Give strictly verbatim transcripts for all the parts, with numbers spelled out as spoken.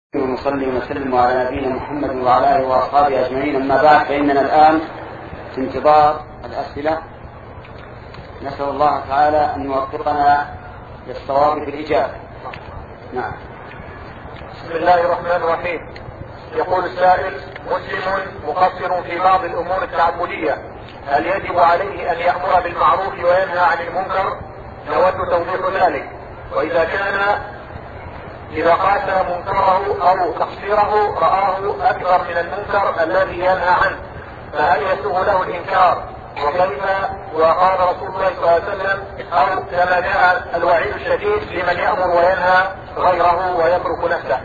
ونصلي ونسلم على نبينا محمد وعلى آله وأصحابه أجمعين. أما بعد، فإننا الآن في انتظار الأسئلة. نسأل الله تعالى أن يوفقنا للصواب في الإجابة. نعم. بسم الله الرحمن الرحيم. يقول السائل: مسلم مقصر في بعض الأمور التعبدية، هل يجب عليه أن يأمر بالمعروف وينهى عن المنكر؟ نود توضيح ذلك. وإذا كان إذا قاس منكره أو تقصيره رآه أكبر من المنكر الذي ينهى عنه، فهل يسوغ له الإنكار؟ وكيف وقال رسول الله صلى الله عليه وسلم: أو كما جاء الوعيد الشديد لمن يأمر وينهى غيره ويترك نفسه.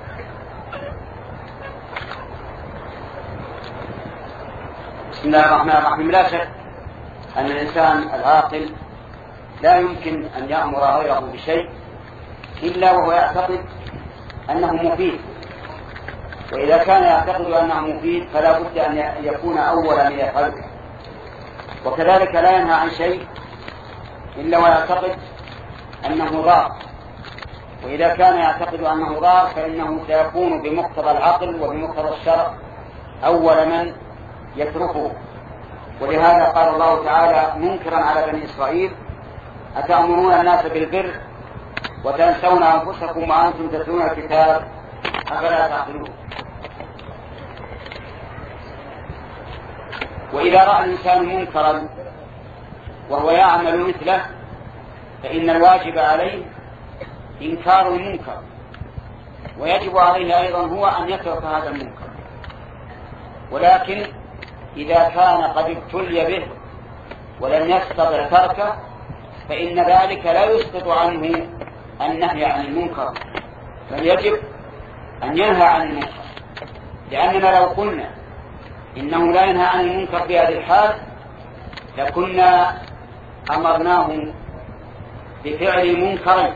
بسم الله الرحمن الرحيم. لا شك أن الإنسان العاقل لا يمكن أن يأمر غيره بشيء إلا وهو يعتقد أنه مفيد، وإذا كان يعتقد أنه مفيد فلا بد أن يكون أولا يفعله. وكذلك لا ينهى عن شيء إلا ويعتقد أنه ضار، وإذا كان يعتقد أنه ضار فإنه سيكون بمقتضى العقل وبمقتضى الشرع أول من يتركه. ولهذا قال الله تعالى منكرا على بني إسرائيل: أتأمرون الناس بالبر وتنسون أنفسكم وأنتم تتلون الكتاب أفلا تعقلون. وإذا رأى الإنسان منكرا وهو يعمل مثله فإن الواجب عليه إنكار المنكر، ويجب عليه أيضا هو أن يترك هذا المنكر. ولكن إذا كان قد ابتلي به ولم يستطع تركه فإن ذلك لا يسقط عنه النهي عن المنكر، بل يجب أن ينهى عن المنكر. لأننا لو قلنا إنه لا ينهى عن المنكر في هذه الحال لكنا أمرناه بفعل منكرين: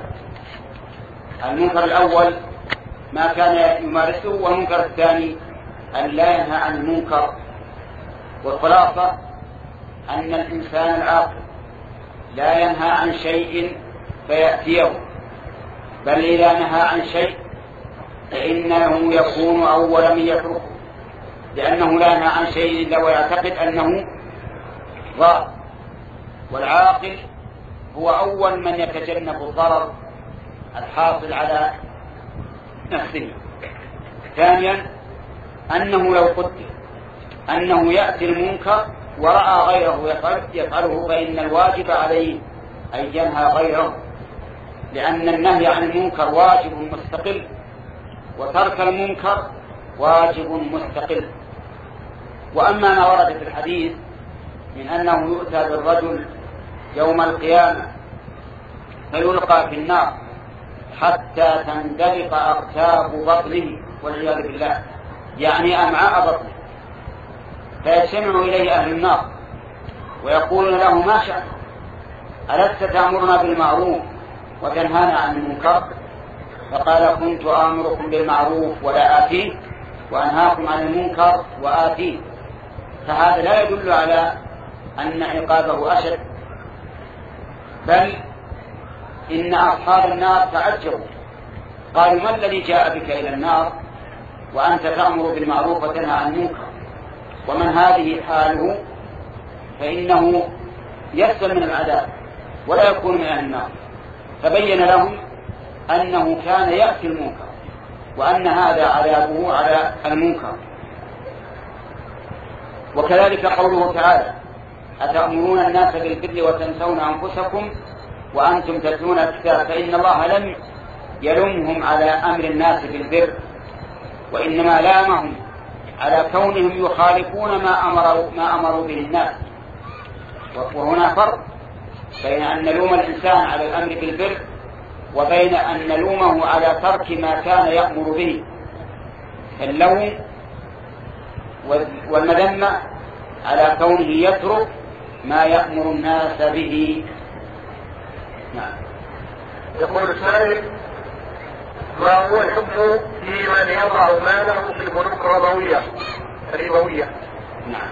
المنكر الأول ما كان يمارسه، والمنكر الثاني أن لا ينهى عن المنكر. والخلاصة أن الإنسان العاقل لا ينهى عن شيء فيأتيه، بل إذا نهى عن شيء فإنه يكون أول من يتركه، لأنه لا ينهى عن شيء إلا ويعتقد أنه ضار. والعاقل هو أول من يتجنب الضرر الحاصل على نفسه. ثانيا أنه لو قدر أنه يأتي المنكر ورأى غيره يفعله فإن الواجب عليه أن ينهى غيره، لأن النهي عن المنكر واجب مستقل، وترك المنكر واجب مستقل. وأما ما ورد في الحديث من أنه يؤتى بالرجل يوم القيامة فيلقى في النار حتى تندلق أقتاب بطنه والعياذ بالله، يعني أمعاء بطنه، فيجتمع إليه أهل النار ويقولون له: ما شأنك؟ ألست تأمرنا بالمعروف وتنهانا عن المنكر؟ فقال: كنت آمركم بالمعروف ولا آتيه، وأنهاكم عن المنكر وآتيه. فهذا لا يدل على أن عقابه أشد، بل إن أصحاب النار تعجبوا قالوا: ما الذي جاء بك إلى النار وأنت تأمر بالمعروف وتنهى عن المنكر؟ ومن هذه حاله فإنه يسلم من العذاب ولا يكون من أهل النار. فبين لهم أنه كان يأتي المنكر وأن هذا عذابه على المنكر. وكذلك قوله تعالى: أتأمرون الناس بالبر وتنسون أنفسكم وأنتم تتلون الكتاب، فإن الله لم يلمهم على أمر الناس بالبر، وإنما لامهم على كونهم يخالفون ما أمروا, ما أمروا به الناس. وهنا فرق بين أن نلوم الإنسان على الأمر بالبر وبين أن نلومه على ترك ما كان يأمر به. اللوم والمذمة على كونه يترك ما يأمر الناس به. نعم. يقول السائل: ما هو الحكم في من يضع ماله في البنوك الربوية الربوية؟ نعم.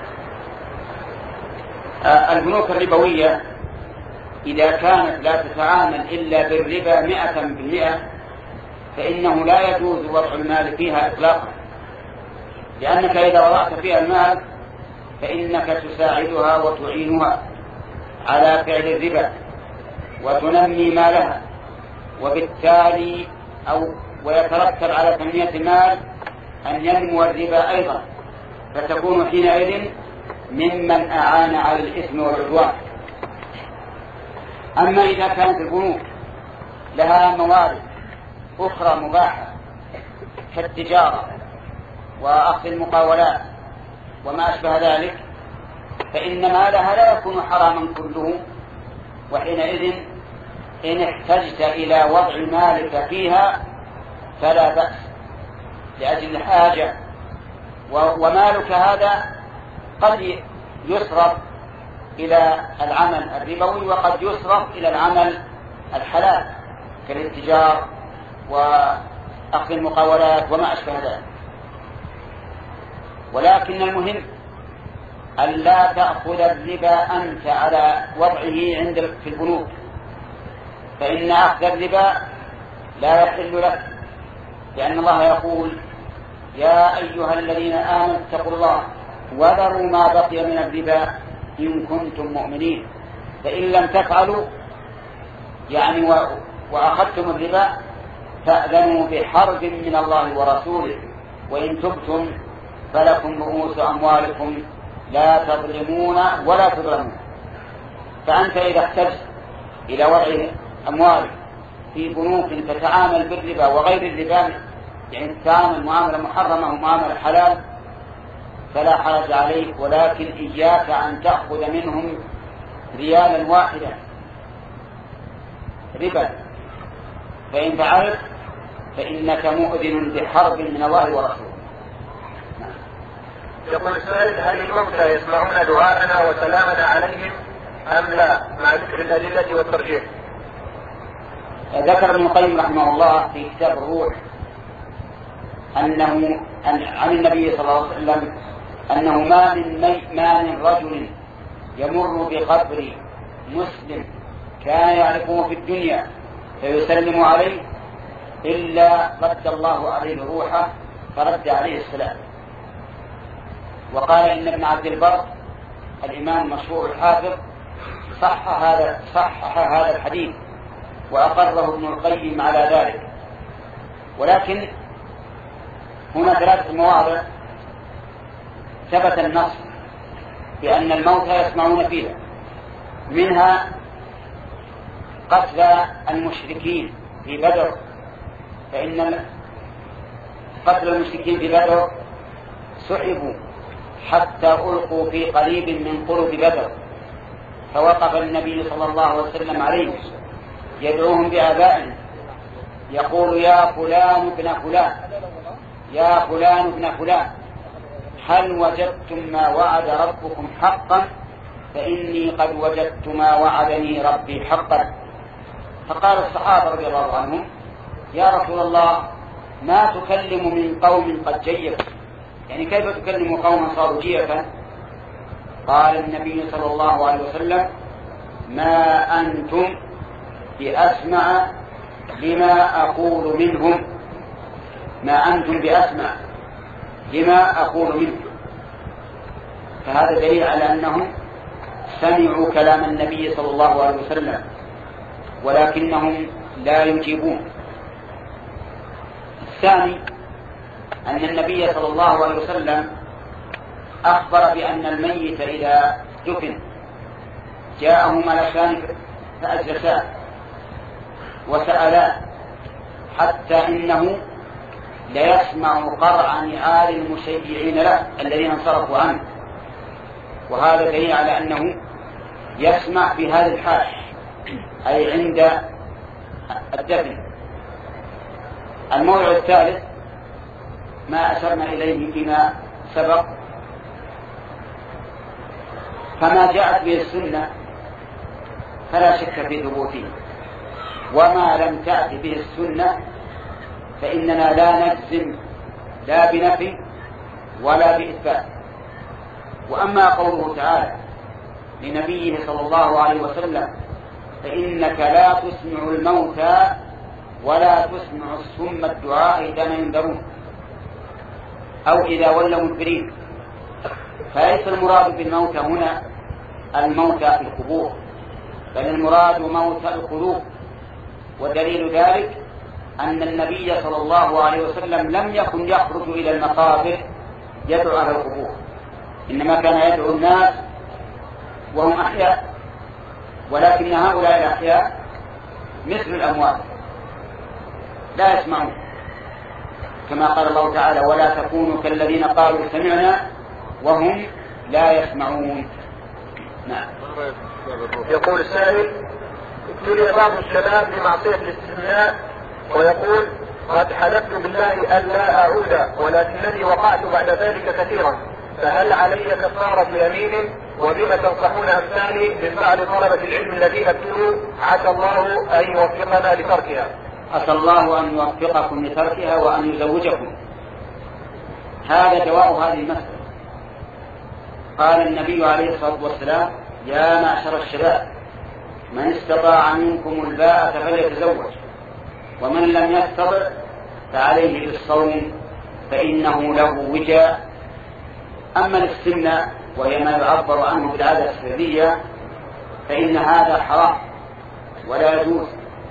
آه البنوك الربوية إذا كانت لا تتعامل إلا بالربا مئة بالمئة فإنه لا يجوز وضع المال فيها إطلاقا، لأنك إذا وضعت فيها المال فإنك تساعدها وتعينها على فعل الربا وتنمي مالها، وبالتالي أو ويترتب على تنمية المال أن ينمو الربا أيضا، فتكون حينئذ ممن أعان على الإثم والعدوان. أما إذا كانت البنوك لها موارد أخرى مباحة كالتجارة وأخذ المقاولات وما أشبه ذلك، فإن مالها لا يكون حراما كله، وحينئذ إن احتجت إلى وضع مالك فيها فلا بأس لأجل الحاجة، ومالك هذا قد يصرف إلى العمل الربوي وقد يصرف إلى العمل الحلال كالاتجار وأخذ المقاولات وما أشبه ذلك. ولكن المهم أن لا تأخذ الربا أنت على وضعه عند في البنوك، فإن أخذ الربا لا يحل لك، لأن الله يقول يا أيها الذين آمنوا اتقوا الله وذروا ما بقي من الربا إن كنتم مؤمنين، فإن لم تفعلوا يعني وأخذتم الربا فأذنوا بحرب من الله ورسوله، وإن تبتم فلكم رؤوس أموالكم لا تظلمون ولا تظلمون. فأنت إذا احتجت إلى وضع أموالك في بنوك تتعامل بالربا وغير الربا، يعني تتعامل معاملة محرمة ومعاملة حلال، فلا حرج عليك، ولكن إياك أن تأخذ منهم ريالا واحدا ربا، فإن فعلت فإنك مؤذن بحرب من الله ورسوله. يقول السائل هل الموتى يسمعون دعاءنا وسلامنا عليهم أم لا مع ذكر الأدلة والترجيح؟ ذكر ابن القيم رحمه الله في كتاب الروح أنه عن النبي صلى الله عليه وسلم أنه ما من ما من رجل يمر بقبر مسلم كان يعرفه في الدنيا فيسلم عليه إلا رد الله عليه روحه فرد عليه السلام. وقال إن ابن عبد البر الإمام المشهور الحافظ صح هذا صحح هذا الحديث وأقره ابن القيم على ذلك. ولكن هنا ثلاثة مواضع ثبت النص بأن الموتى يسمعون فيها، منها قتل المشركين في بدر، فإن قتل المشركين في بدر سحبوا حتى ألقوا في قريب من قرب بدر، فوقف النبي صلى الله عليه وسلم عليهم يدعوهم بآبائهم يقول يا فلان ابن فلان يا فلان ابن فلان هل وجدتم ما وعد ربكم حقا؟ فإني قد وجدت ما وعدني ربي حقا. فقال الصحابة رضي الله عنهم يا رسول الله ما تكلم من قوم قد جيفوا، يعني كيف تكلم قوما صاروا جيفا؟ قال النبي صلى الله عليه وسلم ما أنتم بأسمع لما أقول منهم ما أنتم بأسمع لما أقول منهم. فهذا دليل على أنهم سمعوا كلام النبي صلى الله عليه وسلم ولكنهم لا يجيبون. الثاني أن النبي صلى الله عليه وسلم أخبر بأن الميت إذا دفن جاءه ملكان فأجلساه وسألاه حتى إنه ليسمع قرع نعال المشيعين له الذين انصرفوا عنه، وهذا دليل على أنه يسمع في هذا الحال أي عند الدفن. الموضع الثالث ما أشرنا إليه فيما سبق، فما جاءت به السنة فلا شك في ثبوته، وما لم تأت به السنة فإننا لا نجزم لا بنفي ولا بإثبات. وأما قوله تعالى لنبيه صلى الله عليه وسلم فإنك لا تسمع الموتى ولا تسمع الصم الدعاء إذا ما ينذرون أو إذا ولوا مدبرين. فليس المراد بالموت هنا الموت في القبور، بل المراد موت القلوب. ودليل ذلك أن النبي صلى الله عليه وسلم لم يكن يخرج إلى المقابر يدعو على القبور، إنما كان يدعو الناس وهم أحياء، ولكن هؤلاء الأحياء مثل الأموات لا يسمعون، كما قال الله تعالى: ولا تكونوا كالذين قالوا سمعنا وهم لا يسمعون. نعم. يقول السائل: ابتلي بعض الشباب بمعصية الاستثناء ويقول: قد حلفت بالله ألا أعود ولكنني وقعت بعد ذلك كثيرا، فهل علي كفارة يمين؟ وبما تنصحون أمثالي من بعض طلبة العلم الذين ابتلوا، عسى الله أن يوفقنا لتركها. عسى الله أن يوفقكم لتركها وأن يزوجكم. هذا جواب هذه المسألة. قال النبي عليه الصلاة والسلام: يا معشر الشباب من استطاع منكم الباءة فليتزوج، ومن لم يستطع فعليه بالصوم فإنه له وجاء. أما الاستمناء وهي ما يعبر عنه بالعادة السرية فإن هذا حرام ولا يجوز،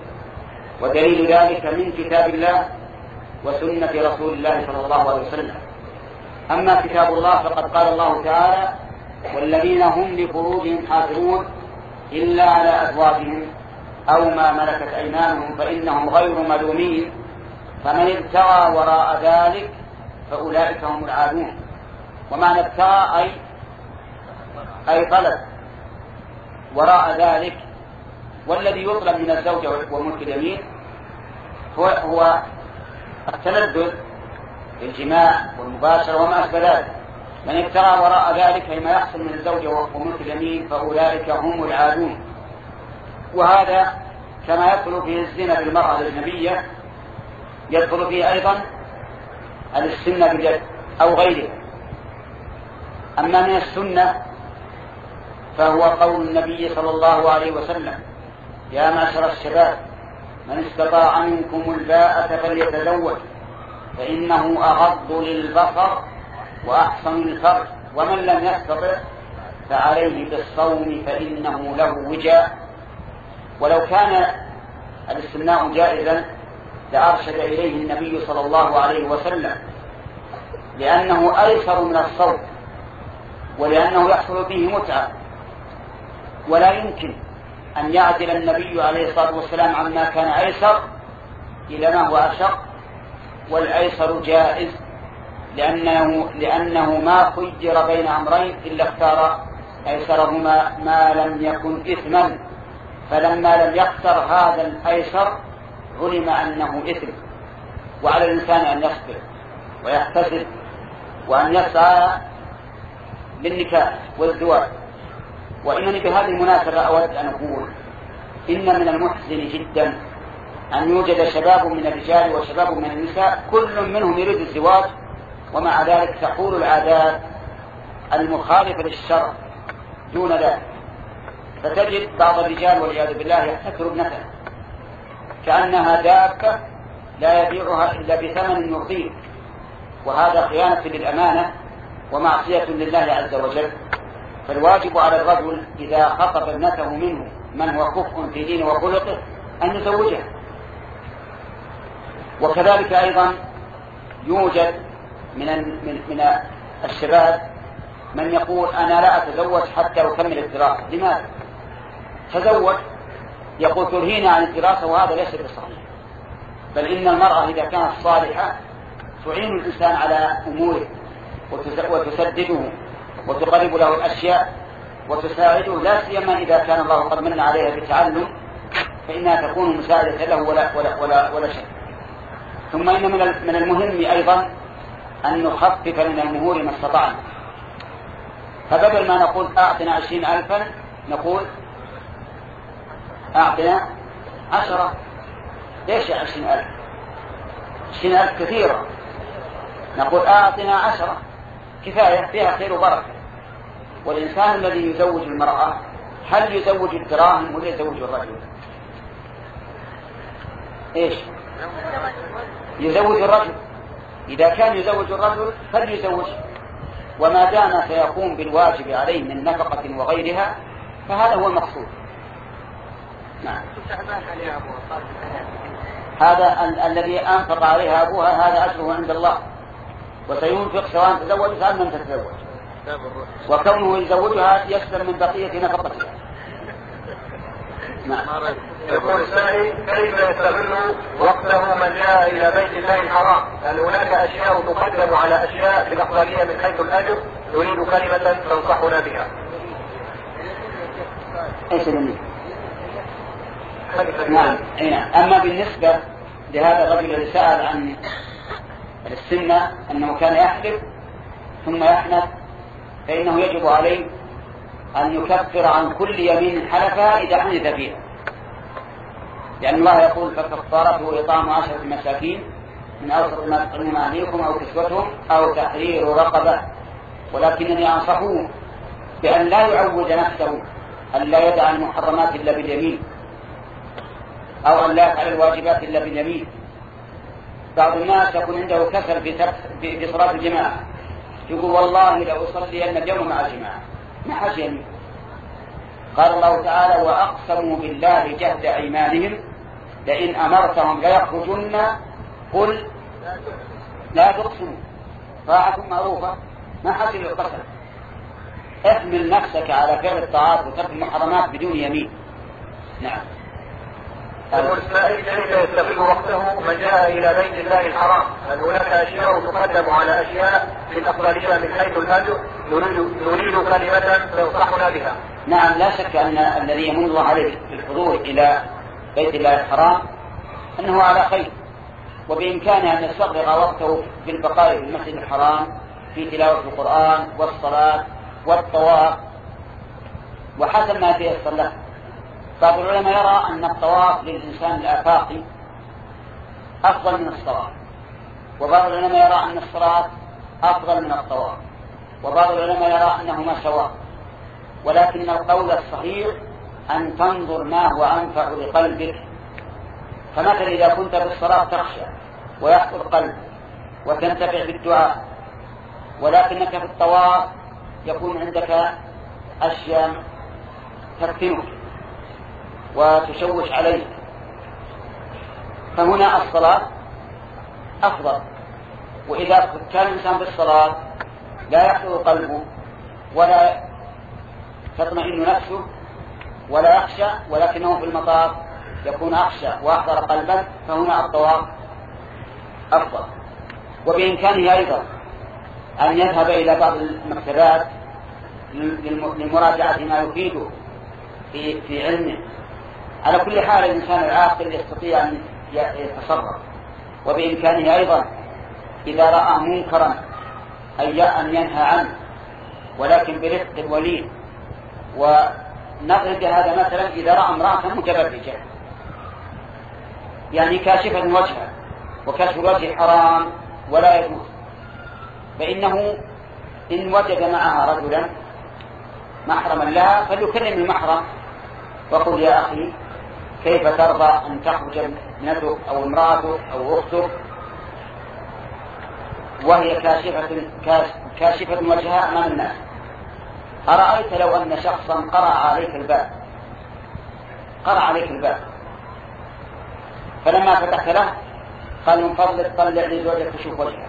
ودليل ذلك من كتاب الله وسنة رسول الله صلى الله عليه وسلم. أما كتاب الله فقد قال الله تعالى: والذين هم لفروجهم حافظون إلا على أزواجهم أو ما ملكت أيمانهم فإنهم غير ملومين، فمن ابتغى وراء ذلك فأولئك هم العادون. ومعنى ابتغى أي أي طلب وراء ذلك، والذي يطلب من الزوجة وملك اليمين هو, هو التلذذ بالجماع والمباشرة وما أشبه ذلك. من ابتغى وراء ذلك فيما يحصل من الزوجة وملك اليمين فأولئك هم العادون. وهذا كما يدخل فيه الزنا بالمرأة الأجنبية يدخل فيه أيضا الاستمناء باليد أو غيره. أما من السنة فهو قول النبي صلى الله عليه وسلم: يا معشر الشباب من استطاع منكم الباءة فليتزوج فإنه أغض للبصر وأحصن للفرج، ومن لم يستطع فعليه بالصوم فإنه له وجاء. ولو كان الاستمناء جائزا لأرشد إليه النبي صلى الله عليه وسلم، لأنه أيسر من الصوم ولأنه يحصل فيه متعة، ولا يمكن أن يعدل النبي عليه الصلاة والسلام عما كان أيسر إلى ما هو أشق، والأيسر جائز، لأنه, لأنه ما خير بين أمرين إلا اختار أيسرهما ما لم يكن إثما، فلما لم يختر هذا الأيسر علم أنه إثم. وعلى الإنسان أن يصبر ويحتسب وأن يسعى للنكاح والزواج. وإنني بهذه المناسبة أود أن أقول إن من المحزن جدا أن يوجد شباب من الرجال وشباب من النساء كل منهم يريد الزواج، ومع ذلك تحول العادات المخالفة للشرع دون ذلك. فتجد بعض الرجال والعياذ بالله يحتكر ابنته كأنها دابة لا يبيعها إلا بثمن يرضيه، وهذا خيانة للأمانة ومعصية لله عز وجل. فالواجب على الرجل إذا خطب ابنته منه من هو كفء في دينه وخلقه أن يزوجها. وكذلك أيضا يوجد من من الشباب من يقول أنا لا أتزوج حتى أكمل الدراسة. لماذا؟ تزوج يقول تلهينا عن الدراسة، وهذا ليس بصحيح، بل إن المرأة إذا كانت صالحة تعين الإنسان على أموره وتسدده وتقرب له الأشياء وتساعده، لا سيما إذا كان الله قد من عليها بالتعلم فإنها تكون مساعدة له ولا, ولا, ولا, ولا شيء. ثم إن من المهم أيضا أن نخفف من المهور ما استطعنا، فبدل ما نقول أعطنا عشرين ألفا نقول أعطنا عشرة. ليش عشرين ألف؟ عشرين ألف كثيرة. نقول أعطنا عشرة كفاية، فيها خير وبركة. والإنسان الذي يزوج المرأة هل يزوج الدراهم ولا يزوج الرجل؟ إيش؟ يزوج الرجل، إذا كان يزوج الرجل فليزوج، وما دام سيقوم بالواجب عليه من نفقة وغيرها فهذا هو المقصود. نعم. هذا ال الذي أنفق عليها أبوها هذا أجره عند الله، وسينفق سواء تزوجت أم لم تتزوج، وكونه يزوجها يسلم من بقية نفقتها. نعم. يقول السائل: كيف يستغل وقته من جاء إلى بيت الله الحرام؟ هل هناك أشياء تقدم على أشياء في الأفضلية من حيث الأجر؟ نريد كلمة تنصحنا بها. ايش اللي نعم. أما بالنسبة لهذا الرجل الذي سأل عن السنة أنه كان يحلف ثم يحنث، فإنه يجب عليه أن يكفر عن كل يمين حلفها إذا حنث فيها، لأن الله يقول: فكفارته إطعام عشرة مساكين من أوسط ما تطعمون أهليكم أو كسوتهم أو تحرير رقبة. ولكنني أنصحه بأن لا يعود نفسه، أن لا يدع المحرمات إلا باليمين، أو أن لا يفعل الواجبات إلا باليمين. بعض الناس يكون عنده كسل في صلاة الجماعة، يقول: والله لو أصلي اليوم مع الجماعة، ما حاجة يمين. قال الله تعالى: وأقسموا بالله جهد أيمانهم لئن أمرتهم ليخرجن قل لا تقسموا طاعة معروفة، ما حاجة للقسم. احمل نفسك على فعل الطاعات وترك المحرمات بدون يمين. نعم. يقول السائل: كيف يستغل وقته من جاء إلى بيت الله الحرام؟ هل هناك أشياء تقدم على أشياء في الأفضلية من حيث الأجر؟ نريد, نريد كلمة تنصحنا بها. نعم، لا شك أن الذي يمن الله عليه بالحضور إلى بيت الله الحرام أنه على خير، وبإمكانه أن يستغرق وقته بالبقاء في المسجد الحرام في تلاوة القرآن والصلاة والطواف وحسب ما تيسر له. بعض العلماء يرى أن الطواف للإنسان الآفاقي أفضل من الصلاة، وبعض العلماء يرى أن الصلاة أفضل من الطواف، وبعض العلماء يرى أنهما سواء. ولكن القول الصحيح أن تنظر ما هو أنفع لقلبك. فمثلا إذا كنت بالصلاة تخشى ويحصل قلبك وتنتفع بالدعاء، ولكنك في الطواف يكون عندك أشياء تفتنك وتشوش عليك، فهنا الصلاة أفضل. وإذا كان الإنسان بالصلاة لا يحصل قلبه ولا تطمئن نفسه ولا يخشى، ولكنه في المطاف يكون أخشى وأحضر قلبا، فهنا الطواف أفضل. وبإمكانه أيضا أن يذهب إلى بعض المكتبات لمراجعة ما يفيده في, في علمه. على كل حال الإنسان العاقل يستطيع أن يتصرف. وبإمكانه أيضا إذا رأى منكرا أن ينهى عنه، ولكن برفق ولين. ونضرب هذا مثلا إذا رأى امرأة متبرجة يعني كاشفة وجهها، وكشف الوجه حرام ولا يجوز، فإنه إن وجد معها رجلا محرما لها فليكلم المحرم وقل: يا أخي كيف ترضى أن تخرج ابنتك أو امرأتك أو أختك وهي كاشفة, كاشفة وجهها أمام الناس؟ أرأيت لو أن شخصا قرأ عليك الباب قرأ عليك الباب فلما فتحت له قال: من فضلك طلع لي زوجك تشوف وجهها،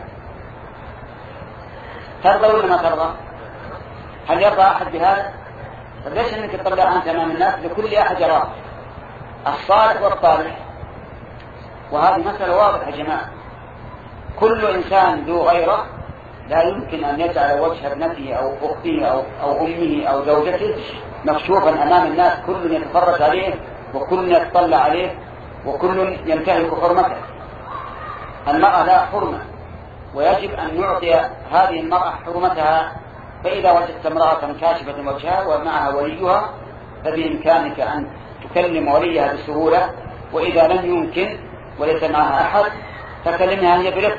ترضى ولا ما ترضى؟ هل يرضى أحد بهذا؟ فليش أنك تطلع أنت أمام الناس؟ لكل أحد يراه، الصالح والطالح. وهذه مسألة واضحة يا جماعة. كل إنسان ذو غيره لا يمكن أن يجعل وجه ابنته أو أخته أو, أو أمه أو زوجته مكشوفا أمام الناس، كل يتفرج عليه وكل يتطلع عليه وكل ينتهك حرمته. المرأة لا حرمة، ويجب أن نعطي هذه المرأة حرمتها. فإذا وجدت امرأة كاشفة وجهها ومعها وليها فبإمكانك أن تكلم وليها بسهولة، وإذا لم يمكن وليس معها أحد فكلمها هي برفق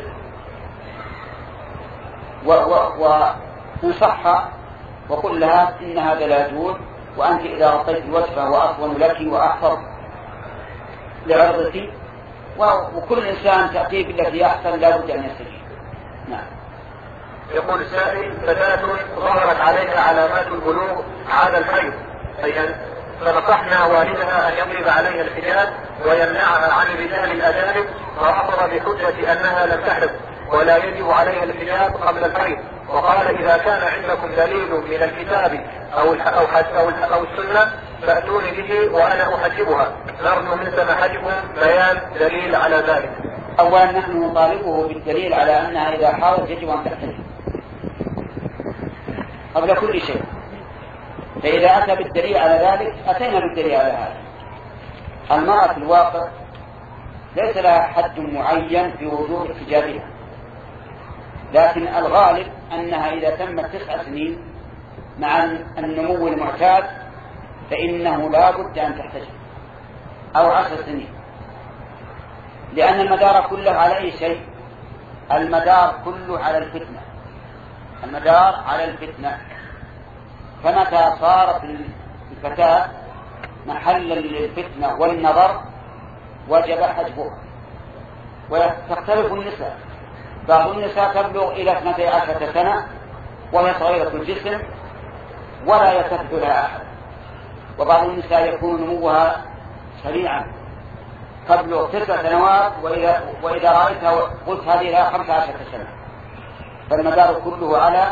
وانصحها وقل لها: إن هذا لا يجوز، وأنت إذا غطيت الوجه فهو أصون لك وأحفظ لعرضك، وكل إنسان تأتيه بالتي أحسن لا بد أن يستجيب. نعم. يقول السائل: فتاة ظهرت عليها علامات البلوغ على الحيض، فنصحنا والدها أن يضرب عليها الحجاب ويمنعها عن الرجال الأجانب، فرفض بحجة أنها لم تحض ولا يجب عليها الحجاب قبل الحيض، وقال: إذا كان عندكم دليل من الكتاب أو أو أو, أو السنة فأتوني به وأنا أحجبها، نرجو من سماحتكم بيان دليل على ذلك. أولا نحن نطالبه بالدليل على أنها إذا حاضت يجب أن تحتجب قبل كل شيء، فإذا أتى بالدليل على ذلك أتينا بالدليل على هذا. المرأة في الواقع ليس لها حد معين في وجوب احتجابها، لكن الغالب أنها إذا تمت تسع سنين مع النمو المعتاد فإنه لا بد أن تحتجب، أو عشر سنين، لأن المدار كله على أي شيء؟ المدار كله على الفتنة، المدار على الفتنة. فمتى صارت الفتاة محلا للفتنة والنظر وجب حجبها. وتختلف النساء، بعض النساء تبلغ إلى اثنتي عشرة سنة وهي صغيرة الجسم ولا يلتفت لها أحد، وبعض النساء يكون نموها سريعا تبلغ تسع سنوات وإذا, وإذا رأيتها قلت هذه لها خمس عشرة سنة. فالمدار كله على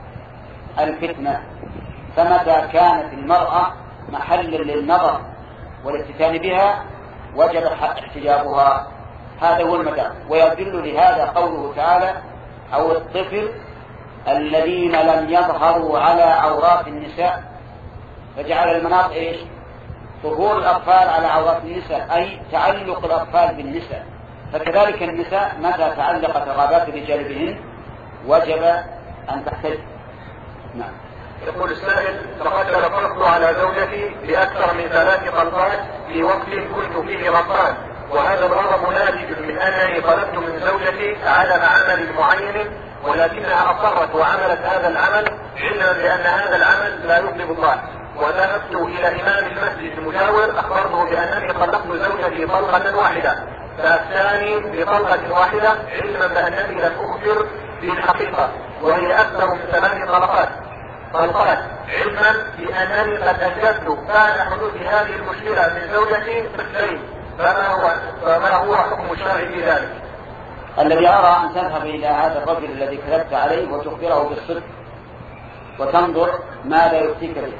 الفتنة. فمتى كانت المرأة محلا للنظر والافتتان بها وجب احتجابها، هذا هو المدار. ويدل لهذا قوله تعالى: أو الطفل الذين لم يظهروا على عورات النساء، فجعل المناط إيش؟ ظهور الأطفال على عورات النساء، أي تعلق الأطفال بالنساء. فكذلك النساء متى تعلقت رغبات الرجال بهن وجب أن تحتج. نعم. يقول السائل: لقد تلفظت على زوجتي بأكثر من ثلاث طلقات في وقت كنت فيه غضبان، وهذا الغضب ناتج من أنني طلبت من زوجتي عدم عمل معين، ولكنها أصرت وعملت هذا العمل علما بأن هذا العمل لا يغضب الله. وذهبت إلى إمام المسجد المجاور أخبرته بأنني طلقت زوجتي طلقة واحدة، فأفتاني بطلقة واحدة علما بأنني لم أخبر بالحقيقة وهي أكثر من ثمان طلقات طلقات علما بأنني قد أجبت بعد حدوث هذه المشكلة من زوجتي طفلين، فما هو فما هو حكم الشرع في ذلك؟ الذي أرى أن تذهب إلى هذا الرجل الذي كذبت عليه وتخبره بالصدق وتنظر ماذا يفتيك به.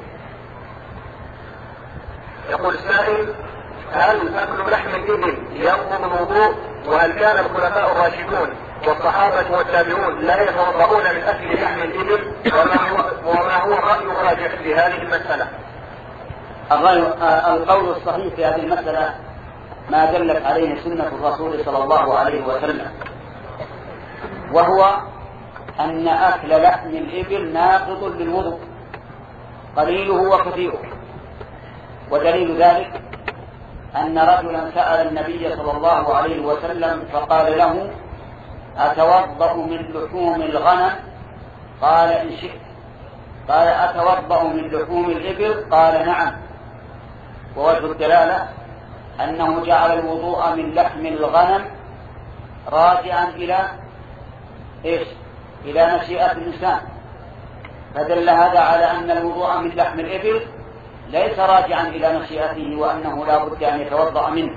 يقول السائل: هل أكل لحم الإبل ينقض الوضوء؟ وهل كان الخلفاء الراشدون والصحابة والتابعون لا يتوضؤون من أكل لحم الإبل؟ وما هو, وما هو الرأي الراجح في هذه المسألة؟ القول الصحيح في هذه المسألة ما دلت عليه سنة الرسول صلى الله عليه وسلم، وهو أن أكل لحم الإبل ناقض للوضوء قليله وكثيره. ودليل ذلك أن رجلا سأل النبي صلى الله عليه وسلم فقال له: أتوضأ من لحوم الغنم؟ قال: إن شئت. قال: أتوضأ من لحوم الإبل؟ قال: نعم. ووجه الدلالة أنه جعل الوضوء من لحم الغنم راجعا إلى إيش؟ إلى مشيئة الإنسان، فدل هذا على أن الوضوء من لحم الإبل ليس راجعا إلى مشيئته وأنه لا بد أن يتوضأ منه.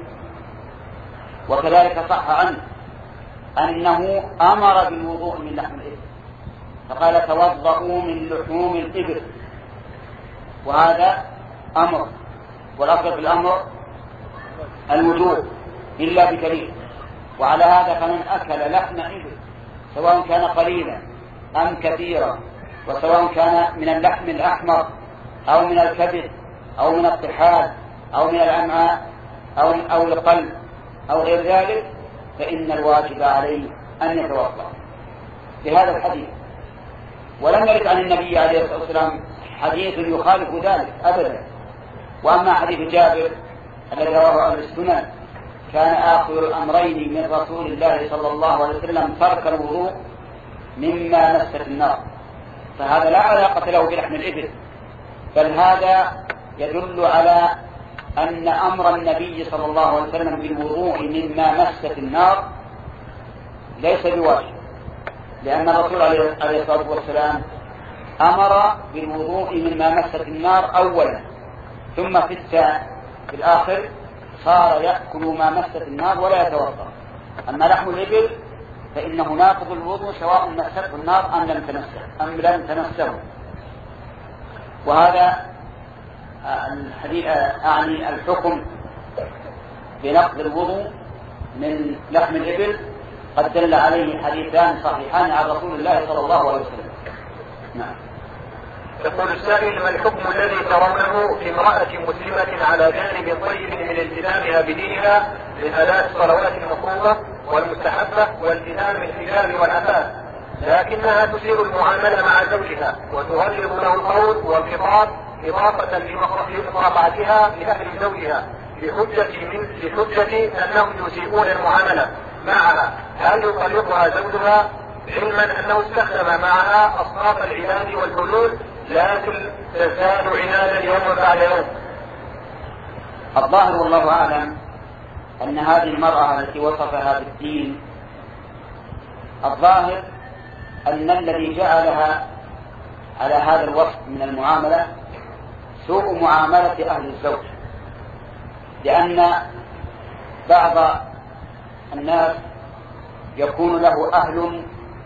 وكذلك صح عنه أنه أمر بالوضوء من لحم الإبل، فقال: توضؤوا من لحوم الإبل، وهذا أمر، والأصل في الأمر الوجوب إلا بدليل. وعلى هذا فمن أكل لحم إبل سواء كان قليلا أم كثيرا، وسواء كان من اللحم الأحمر أو من الكبد أو من الطحال أو من الأمعاء أو أو القلب أو غير ذلك، فإن الواجب عليه أن يتوضأ بهذا الحديث. ولم يرد عن النبي عليه الصلاة والسلام حديث يخالف ذلك أبدا. وأما حديث جابر الذي رواه أهل السنن: كان آخر الأمرين من رسول الله صلى الله عليه وسلم ترك الوضوء مما مست النار، فهذا لا علاقة له بلحم الإبل، بل هذا يدل على أن أمر النبي صلى الله عليه وسلم بالوضوء مما مست النار ليس بواجب، لأن الرسول عليه الصلاة والسلام أمر بالوضوء مما مست النار أولا، ثم في في الآخر صار يأكل ما مست النار ولا يتوضأ. أما لحم الإبل فإنه ناقض الوضوء سواء مسته النار أم لم تمسه أم لم تمسه. وهذا الحديث أعني الحكم بنقض الوضوء من لحم الإبل قد دل عليه حديثان صحيحان عن رسول الله صلى الله عليه وسلم. نعم. يقول السائل: ما الحكم الذي ترونه في امرأة مسلمة على جانب طيب من التزامها بدينها من أداء الصلوات المفروضة والمستحبة والتزام الحجاب والعفاف، لكنها تسير المعاملة مع زوجها وتغلظ له القول والخطاب إضافة لمقاطعتها لأهل زوجها بحجة من بحجة أنهم يسيئون المعاملة معها، هل يطلقها زوجها علما أنه استخدم معها أصناف العناد والحلول لكن تزداد عنادا يوم بعد يوم؟ الظاهر والله أعلم أن هذه المرأة التي وصفها بالدين الظاهر أن الذي جعلها على هذا الوصف من المعاملة سوء معاملة أهل الزوج، لأن بعض الناس يكون له أهل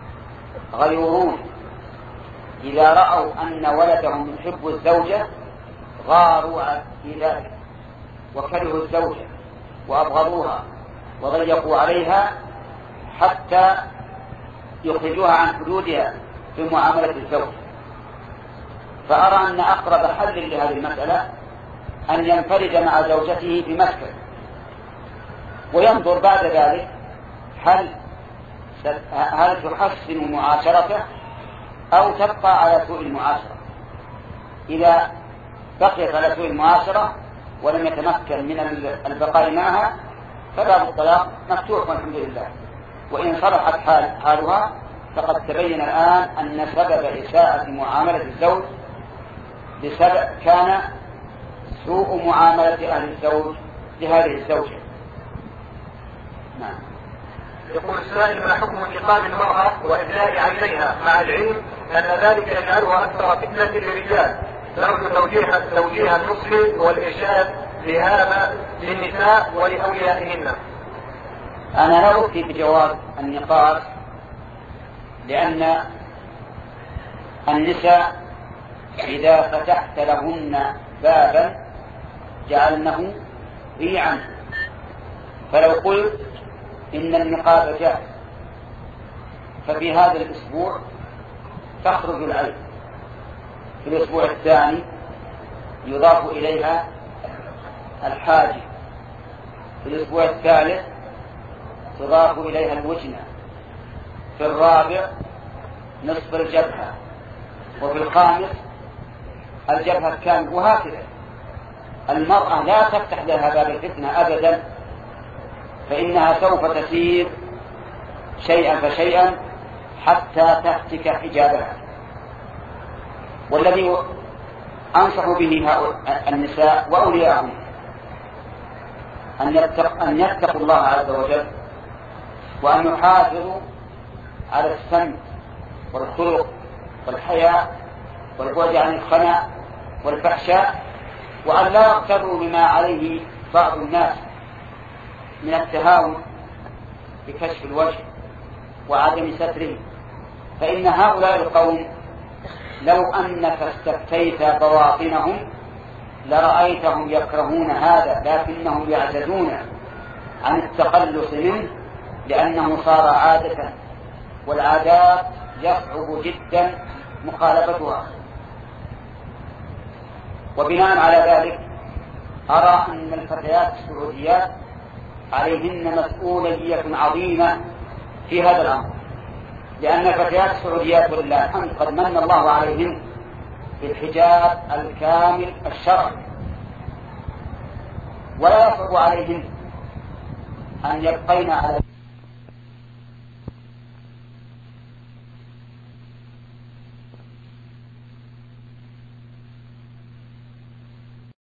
غيورون إذا رأوا أن ولدهم يحب الزوجة غاروا في ذلك وكرهوا الزوجة وأبغضوها وضيقوا عليها حتى يخرجوها عن حدودها في معاملة الزوج. فأرى أن أقرب حل لهذه المسألة أن ينفرد مع زوجته في مسكن وينظر بعد ذلك هل هل تحسن معاشرته أو تبقى على سوء المعاشرة. إذا بقيت على سوء المعاشرة ولم يتمكن من البقاء معها فباب الطلاق مفتوح والحمد لله. وإن صلحت حال حالها فقد تبين الآن أن سبب إساءة معاملة الزوج بسبب كان سوء معاملة أهل الزوج لهذه الزوجة. نعم. يقول السائل: ما حكم انتقام المرأة وإبلاء عينيها مع العلم أن ذلك يجعلها أكثر فتنة للرجال؟ نرجو توجيه توجيه النصح والإرشاد لهذا للنساء ولأوليائهن. أنا لا أفتي بجواز النقاش، لأن النساء إذا فتحت لهن بابا جعلنه ضيعا. فلو قلت إن النقاب جاء ففي هذا الأسبوع تخرج العين، في الأسبوع الثاني يضاف إليها الحاجب، في الأسبوع الثالث تضاف إليها الوجنة، في الرابع نصف الجبهة، وفي الخامس الجبهة الكامل، وهكذا. المرأة لا تفتح لها باب الفتنة أبدا، فإنها سوف تسير شيئا فشيئا حتى تهتك حجابها. والذي أنصح به النساء وأولياءهم أن يتقوا الله عز وجل وأن يحافظوا على السمت والخلق والحياء والبعد عن الخنا والفحشاء، وأن لا يغتروا بما عليه بعض الناس من التهاون بكشف الوجه وعدم ستره. فإن هؤلاء القوم لو أنك استفتيت بواطنهم لرأيتهم يكرهون هذا، لكنهم يعتدون عن التخلص منه لأنه صار عادة، والعادات يصعب جدا مخالفتها. وبناء على ذلك أرى أن الفتيات السعوديات عليهن مسؤولية عظيمة في هذا الأمر، لأن الفتيات السعوديات ولله الحمد قد من الله عليهن بالحجاب الكامل الشرعي، ولا يصعب عليهن أن يبقين على